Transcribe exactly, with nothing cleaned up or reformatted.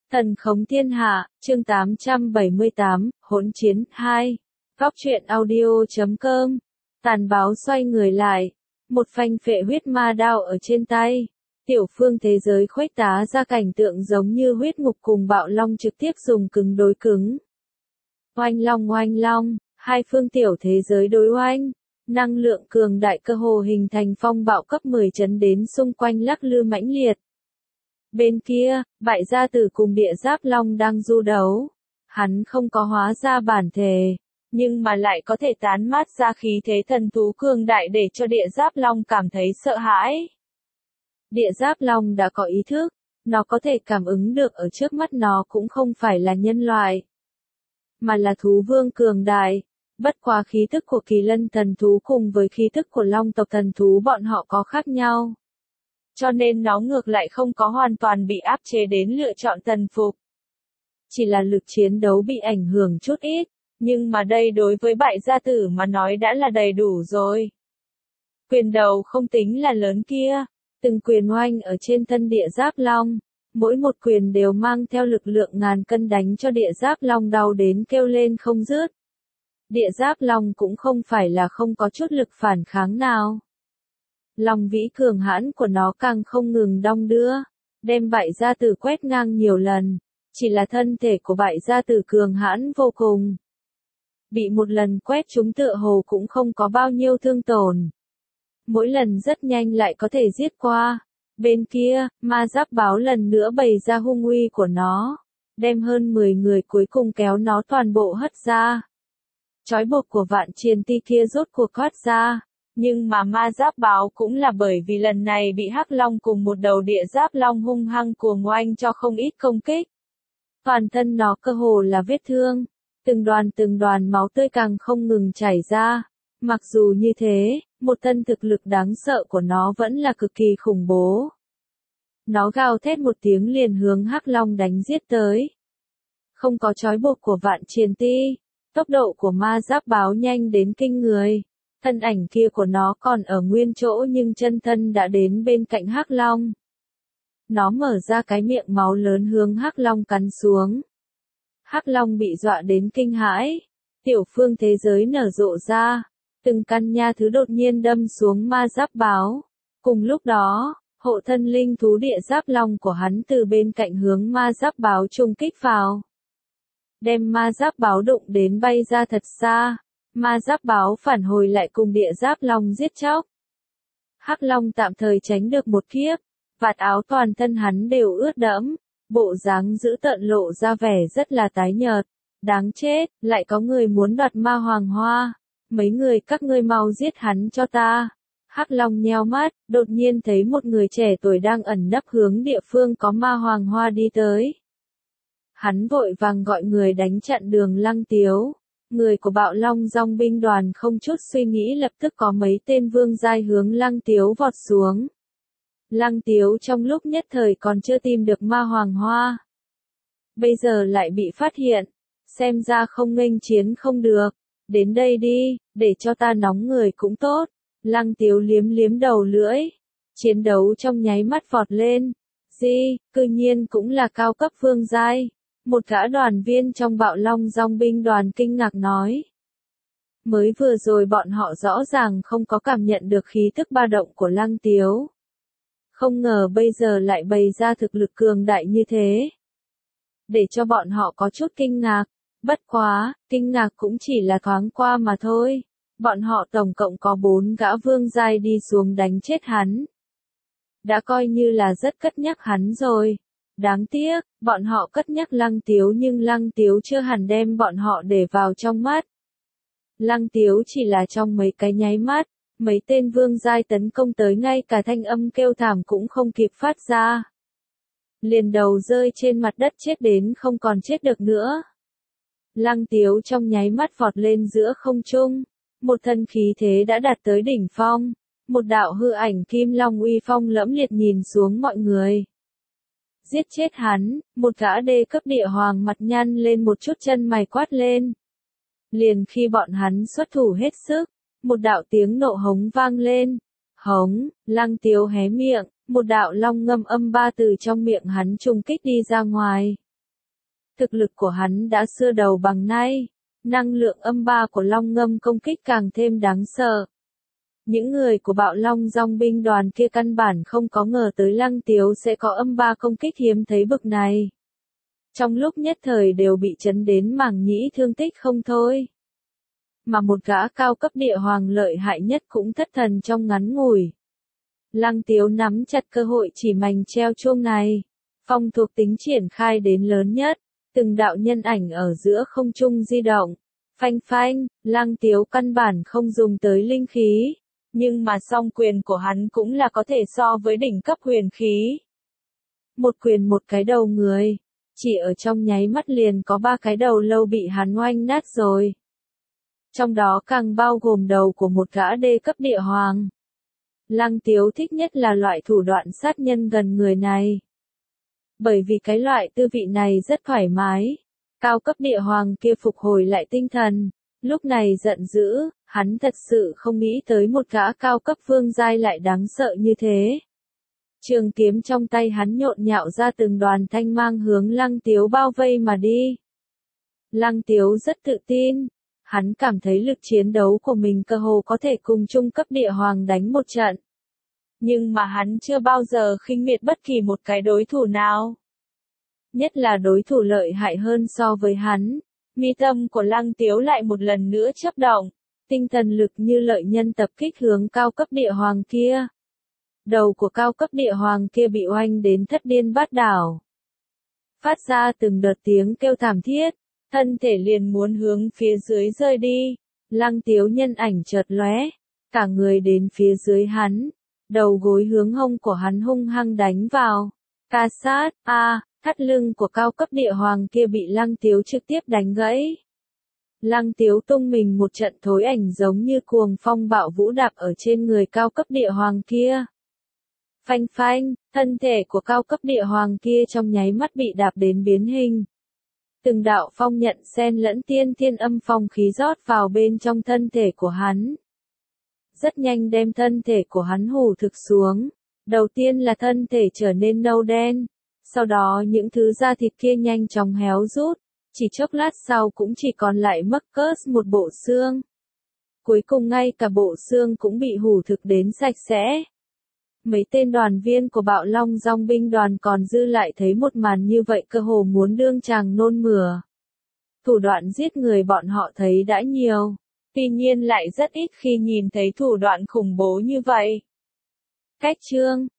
Thần khống thiên hạ, chương tám trăm bảy mươi tám, hỗn chiến, hai. Góc truyện audio chấm com. Tàn báo xoay người lại. Một phanh phệ huyết ma đao ở trên tay. Tiểu phương thế giới khuếch tá ra cảnh tượng giống như huyết ngục cùng bạo long trực tiếp dùng cứng đối cứng. Oanh long oanh long, hai phương tiểu thế giới đối oanh. Năng lượng cường đại cơ hồ hình thành phong bạo cấp mười chấn đến xung quanh lắc lư mãnh liệt. Bên kia, bại gia tử cùng địa giáp long đang du đấu. Hắn không có hóa ra bản thể, nhưng mà lại có thể tán mát ra khí thế thần thú cường đại để cho địa giáp long cảm thấy sợ hãi. Địa giáp long đã có ý thức, nó có thể cảm ứng được ở trước mắt nó cũng không phải là nhân loại, mà là thú vương cường đại. Bất quá khí tức của kỳ lân thần thú cùng với khí tức của long tộc thần thú bọn họ có khác nhau. Cho nên nó ngược lại không có hoàn toàn bị áp chế đến lựa chọn thần phục. Chỉ là lực chiến đấu bị ảnh hưởng chút ít, nhưng mà đây đối với bại gia tử mà nói đã là đầy đủ rồi. Quyền đầu không tính là lớn kia, từng quyền oanh ở trên thân địa giáp long, mỗi một quyền đều mang theo lực lượng ngàn cân đánh cho địa giáp long đau đến kêu lên không dứt. Địa giáp long cũng không phải là không có chút lực phản kháng nào. Lòng vĩ cường hãn của nó càng không ngừng đong đưa, đem bại gia tử quét ngang nhiều lần, chỉ là thân thể của bại gia tử cường hãn vô cùng. Bị một lần quét trúng tựa hồ cũng không có bao nhiêu thương tổn. Mỗi lần rất nhanh lại có thể giết qua. Bên kia, ma giáp báo lần nữa bày ra hung uy của nó, đem hơn mười người cuối cùng kéo nó toàn bộ hất ra. Trói buộc của vạn triền ti kia rốt cuộc thoát ra. Nhưng mà ma giáp báo cũng là bởi vì lần này bị hắc long cùng một đầu địa giáp long hung hăng cuồng oanh cho không ít công kích. Toàn thân nó cơ hồ là vết thương, từng đoàn từng đoàn máu tươi càng không ngừng chảy ra. Mặc dù như thế, một thân thực lực đáng sợ của nó vẫn là cực kỳ khủng bố. Nó gào thét một tiếng liền hướng hắc long đánh giết tới. Không có trói buộc của vạn triền ti, tốc độ của ma giáp báo nhanh đến kinh người. Thân ảnh kia của nó còn ở nguyên chỗ nhưng chân thân đã đến bên cạnh hắc long. Nó mở ra cái miệng máu lớn hướng hắc long cắn xuống. Hắc long bị dọa đến kinh hãi. Tiểu phương thế giới nở rộ ra. Từng căn nha thứ đột nhiên đâm xuống ma giáp báo. Cùng lúc đó, hộ thân linh thú địa giáp long của hắn từ bên cạnh hướng ma giáp báo trùng kích vào. Đem ma giáp báo đụng đến bay ra thật xa. Ma giáp báo phản hồi lại cùng địa giáp long giết chóc. Hắc long tạm thời tránh được một kiếp, vạt áo toàn thân hắn đều ướt đẫm, bộ dáng dữ tợn lộ ra vẻ rất là tái nhợt. Đáng chết, lại có người muốn đoạt ma hoàng hoa. Mấy người các ngươi mau giết hắn cho ta. Hắc long nheo mắt, đột nhiên thấy một người trẻ tuổi đang ẩn nấp hướng địa phương có ma hoàng hoa đi tới. Hắn vội vàng gọi người đánh chặn đường Lăng Tiếu. Người của Bạo Long Dòng binh đoàn không chút suy nghĩ lập tức có mấy tên vương giai hướng Lăng Tiếu vọt xuống. Lăng Tiếu trong lúc nhất thời còn chưa tìm được ma hoàng hoa. Bây giờ lại bị phát hiện, xem ra không nghênh chiến không được. Đến đây đi, để cho ta nóng người cũng tốt. Lăng Tiếu liếm liếm đầu lưỡi. Chiến đấu trong nháy mắt vọt lên. Di, cư nhiên cũng là cao cấp vương giai. Một gã đoàn viên trong Bạo Long Dòng binh đoàn kinh ngạc nói. Mới vừa rồi bọn họ rõ ràng không có cảm nhận được khí tức ba động của Lăng Tiếu. Không ngờ bây giờ lại bày ra thực lực cường đại như thế. Để cho bọn họ có chút kinh ngạc. Bất quá, kinh ngạc cũng chỉ là thoáng qua mà thôi. Bọn họ tổng cộng có bốn gã vương giai đi xuống đánh chết hắn. Đã coi như là rất cất nhắc hắn rồi. Đáng tiếc, bọn họ cất nhắc Lăng Tiếu nhưng Lăng Tiếu chưa hẳn đem bọn họ để vào trong mắt. Lăng Tiếu chỉ là trong mấy cái nháy mắt, mấy tên vương giai tấn công tới ngay cả thanh âm kêu thảm cũng không kịp phát ra. Liền đầu rơi trên mặt đất chết đến không còn chết được nữa. Lăng Tiếu trong nháy mắt vọt lên giữa không trung, một thân khí thế đã đạt tới đỉnh phong, một đạo hư ảnh kim long uy phong lẫm liệt nhìn xuống mọi người. Giết chết hắn, một gã đê cấp địa hoàng mặt nhăn lên một chút chân mày quát lên. Liền khi bọn hắn xuất thủ hết sức, một đạo tiếng nộ hống vang lên. Hống, Lăng Tiếu hé miệng, một đạo long ngâm âm ba từ trong miệng hắn trùng kích đi ra ngoài. Thực lực của hắn đã xưa đầu bằng nay, năng lượng âm ba của Long Ngâm công kích càng thêm đáng sợ. Những người của Bạo Long Dòng binh đoàn kia căn bản không có ngờ tới Lăng Tiếu sẽ có âm ba công kích hiếm thấy bực này. Trong lúc nhất thời đều bị chấn đến màng nhĩ thương tích không thôi. Mà một gã cao cấp địa hoàng lợi hại nhất cũng thất thần trong ngắn ngủi. Lăng Tiếu nắm chặt cơ hội chỉ mảnh treo chuông này. Phong thuộc tính triển khai đến lớn nhất. Từng đạo nhân ảnh ở giữa không trung di động. Phanh phanh, Lăng Tiếu căn bản không dùng tới linh khí. Nhưng mà song quyền của hắn cũng là có thể so với đỉnh cấp huyền khí. Một quyền một cái đầu người. Chỉ ở trong nháy mắt liền có ba cái đầu lâu bị hắn oanh nát rồi. Trong đó càng bao gồm đầu của một gã đê cấp địa hoàng. Lăng Tiếu thích nhất là loại thủ đoạn sát nhân gần người này. Bởi vì cái loại tư vị này rất thoải mái. Cao cấp địa hoàng kia phục hồi lại tinh thần. Lúc này giận dữ, hắn thật sự không nghĩ tới một gã cao cấp vương giai lại đáng sợ như thế. Trường kiếm trong tay hắn nhộn nhạo ra từng đoàn thanh mang hướng Lăng Tiếu bao vây mà đi. Lăng Tiếu rất tự tin. Hắn cảm thấy lực chiến đấu của mình cơ hồ có thể cùng trung cấp địa hoàng đánh một trận. Nhưng mà hắn chưa bao giờ khinh miệt bất kỳ một cái đối thủ nào. Nhất là đối thủ lợi hại hơn so với hắn. Mi tâm của Lăng Tiếu lại một lần nữa chớp động. Tinh thần lực như lợi nhân tập kích hướng cao cấp địa hoàng kia. Đầu của cao cấp địa hoàng kia bị oanh đến thất điên bát đảo. Phát ra từng đợt tiếng kêu thảm thiết. Thân thể liền muốn hướng phía dưới rơi đi. Lăng Tiếu nhân ảnh chợt lóe. Cả người đến phía dưới hắn. Đầu gối hướng hông của hắn hung hăng đánh vào. Ca sát, a à, thắt lưng của cao cấp địa hoàng kia bị Lăng Tiếu trực tiếp đánh gãy. Lăng Tiếu tung mình một trận thối ảnh giống như cuồng phong bạo vũ đạp ở trên người cao cấp địa hoàng kia. Phanh phanh, thân thể của cao cấp địa hoàng kia trong nháy mắt bị đạp đến biến hình. Từng đạo phong nhận xen lẫn tiên thiên âm phong khí rót vào bên trong thân thể của hắn. Rất nhanh đem thân thể của hắn hù thực xuống. Đầu tiên là thân thể trở nên nâu đen. Sau đó những thứ da thịt kia nhanh chóng héo rút. Chỉ chốc lát sau cũng chỉ còn lại mất cớt một bộ xương. Cuối cùng ngay cả bộ xương cũng bị hủ thực đến sạch sẽ. Mấy tên đoàn viên của Bạo Long Dòng binh đoàn còn dư lại thấy một màn như vậy cơ hồ muốn đương chàng nôn mửa. Thủ đoạn giết người bọn họ thấy đã nhiều. Tuy nhiên lại rất ít khi nhìn thấy thủ đoạn khủng bố như vậy. Cách chương